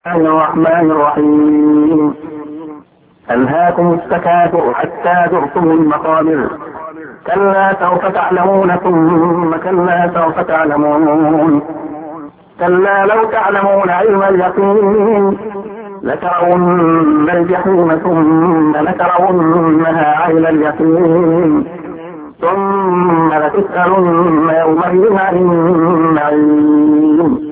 الله الرحمن الرحيم. ألهاكم التكاثر حتى زرتم المقابر، كلا سوف تعلمون ثم كلا سوف تعلمون، كلا لو تعلمون علم اليقين لترون الجحيم ثم لترونها عين اليقين ثم لتسألن يومئذ عن النعيم.